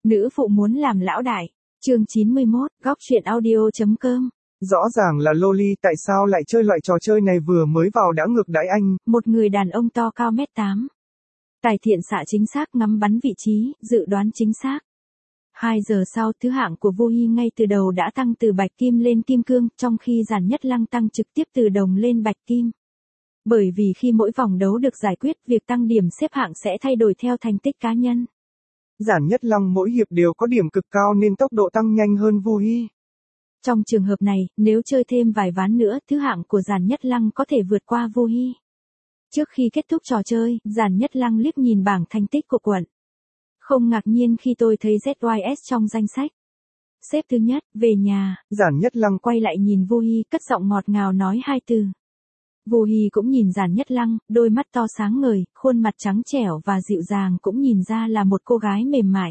Nữ phụ muốn làm lão đại. Chương 91, góc truyện audio.com. Rõ ràng là Loli, tại sao lại chơi loại trò chơi này, vừa mới vào đã ngược đãi anh. Một người đàn ông to cao 1m8. Tài thiện xạ chính xác, ngắm bắn vị trí, dự đoán chính xác. 2 giờ sau, thứ hạng của Vô Hi ngay từ đầu đã tăng từ bạch kim lên kim cương, trong khi Giản Nhất Lăng tăng trực tiếp từ đồng lên bạch kim. Bởi vì khi mỗi vòng đấu được giải quyết, việc tăng điểm xếp hạng sẽ thay đổi theo thành tích cá nhân. Giản Nhất Lăng mỗi hiệp đều có điểm cực cao nên tốc độ tăng nhanh hơn Vô Hi. Trong trường hợp này, nếu chơi thêm vài ván nữa, thứ hạng của Giản Nhất Lăng có thể vượt qua Vô Hi. Trước khi kết thúc trò chơi, Giản Nhất Lăng liếc nhìn bảng thành tích của quận. Không ngạc nhiên khi tôi thấy ZYS trong danh sách. Xếp thứ nhất, về nhà. Giản Nhất Lăng quay lại nhìn Vô Hi, cất giọng ngọt ngào nói 2 từ. Vô Hi cũng nhìn Giản Nhất Lăng, đôi mắt to sáng ngời, khuôn mặt trắng trẻo và dịu dàng, cũng nhìn ra là một cô gái mềm mại.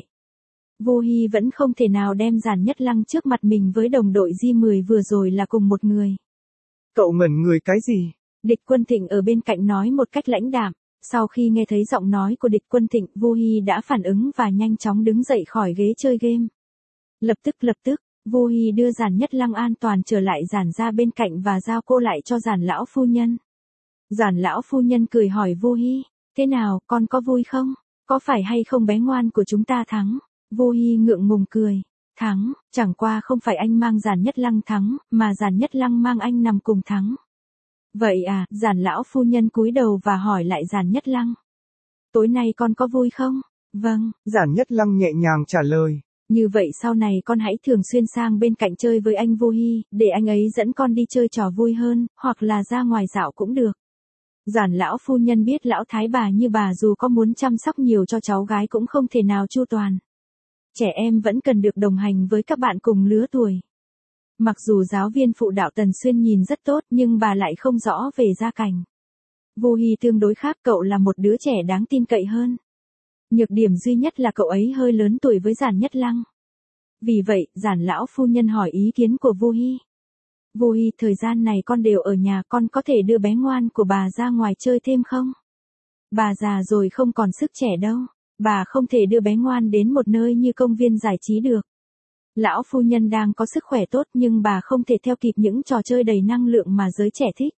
Vô Hi vẫn không thể nào đem Giản Nhất Lăng trước mặt mình với đồng đội J10 vừa rồi là cùng một người. Cậu ngẩn người cái gì? Địch Quân Thịnh ở bên cạnh nói một cách lãnh đạm. Sau khi nghe thấy giọng nói của Địch Quân Thịnh, Vô Hi đã phản ứng và nhanh chóng đứng dậy khỏi ghế chơi game. Lập tức, Vô Hi đưa Giản Nhất Lăng an toàn trở lại Giản ra bên cạnh và giao cô lại cho Giản lão phu nhân. Giản lão phu nhân cười hỏi Vô Hi, thế nào, con có vui không? Có phải hay không bé ngoan của chúng ta thắng? Vô Hi ngượng ngùng cười. Thắng, chẳng qua không phải anh mang Giản Nhất Lăng thắng, mà Giản Nhất Lăng mang anh nằm cùng thắng. Vậy à, Giản lão phu nhân cúi đầu và hỏi lại Giản Nhất Lăng. Tối nay con có vui không? Vâng. Giản Nhất Lăng nhẹ nhàng trả lời. Như vậy sau này con hãy thường xuyên sang bên cạnh chơi với anh Vô Hi, để anh ấy dẫn con đi chơi trò vui hơn, hoặc là ra ngoài dạo cũng được. Giản lão phu nhân biết lão thái bà như bà dù có muốn chăm sóc nhiều cho cháu gái cũng không thể nào chu toàn. Trẻ em vẫn cần được đồng hành với các bạn cùng lứa tuổi. Mặc dù giáo viên phụ đạo Tần Xuyên nhìn rất tốt nhưng bà lại không rõ về gia cảnh. Vô Hi tương đối khác, cậu là một đứa trẻ đáng tin cậy hơn. Nhược điểm duy nhất là cậu ấy hơi lớn tuổi với Giản Nhất Lăng. Vì vậy, Giản lão phu nhân hỏi ý kiến của Vô Hi. Vô Hi, thời gian này con đều ở nhà, con có thể đưa bé ngoan của bà ra ngoài chơi thêm không? Bà già rồi không còn sức trẻ đâu. Bà không thể đưa bé ngoan đến một nơi như công viên giải trí được. Lão phu nhân đang có sức khỏe tốt nhưng bà không thể theo kịp những trò chơi đầy năng lượng mà giới trẻ thích.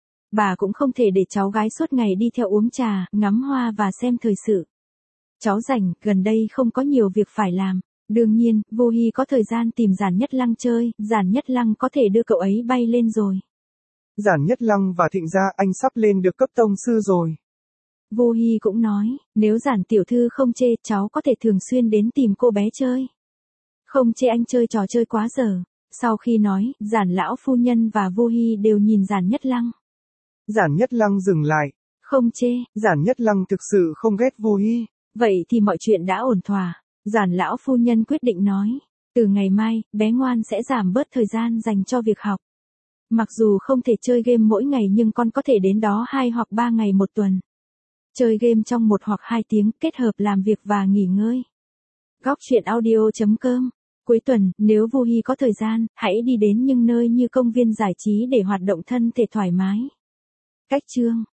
Bà cũng không thể để cháu gái suốt ngày đi theo uống trà, ngắm hoa và xem thời sự. Cháu rảnh, gần đây không có nhiều việc phải làm. Đương nhiên, Vô Hi có thời gian tìm Giản Nhất Lăng chơi, Giản Nhất Lăng có thể đưa cậu ấy bay lên rồi. Giản Nhất Lăng và Thịnh gia, anh sắp lên được cấp tông sư rồi. Vô Hi cũng nói, nếu Giản tiểu thư không chê, cháu có thể thường xuyên đến tìm cô bé chơi. Không chê anh chơi trò chơi quá giờ. Sau khi nói, Giản lão phu nhân và Vô Hi đều nhìn Giản Nhất Lăng. Giản Nhất Lăng dừng lại. Không chê. Giản Nhất Lăng thực sự không ghét Vô Hi. Vậy thì mọi chuyện đã ổn thỏa. Giản lão phu nhân quyết định nói, từ ngày mai, bé ngoan sẽ giảm bớt thời gian dành cho việc học. Mặc dù không thể chơi game mỗi ngày nhưng con có thể đến đó 2 hoặc 3 ngày một tuần. Chơi game trong 1 hoặc 2 tiếng, kết hợp làm việc và nghỉ ngơi. Góc truyện audio.com. Cuối tuần, nếu Vô Hi có thời gian, hãy đi đến những nơi như công viên giải trí để hoạt động thân thể thoải mái. Cách chương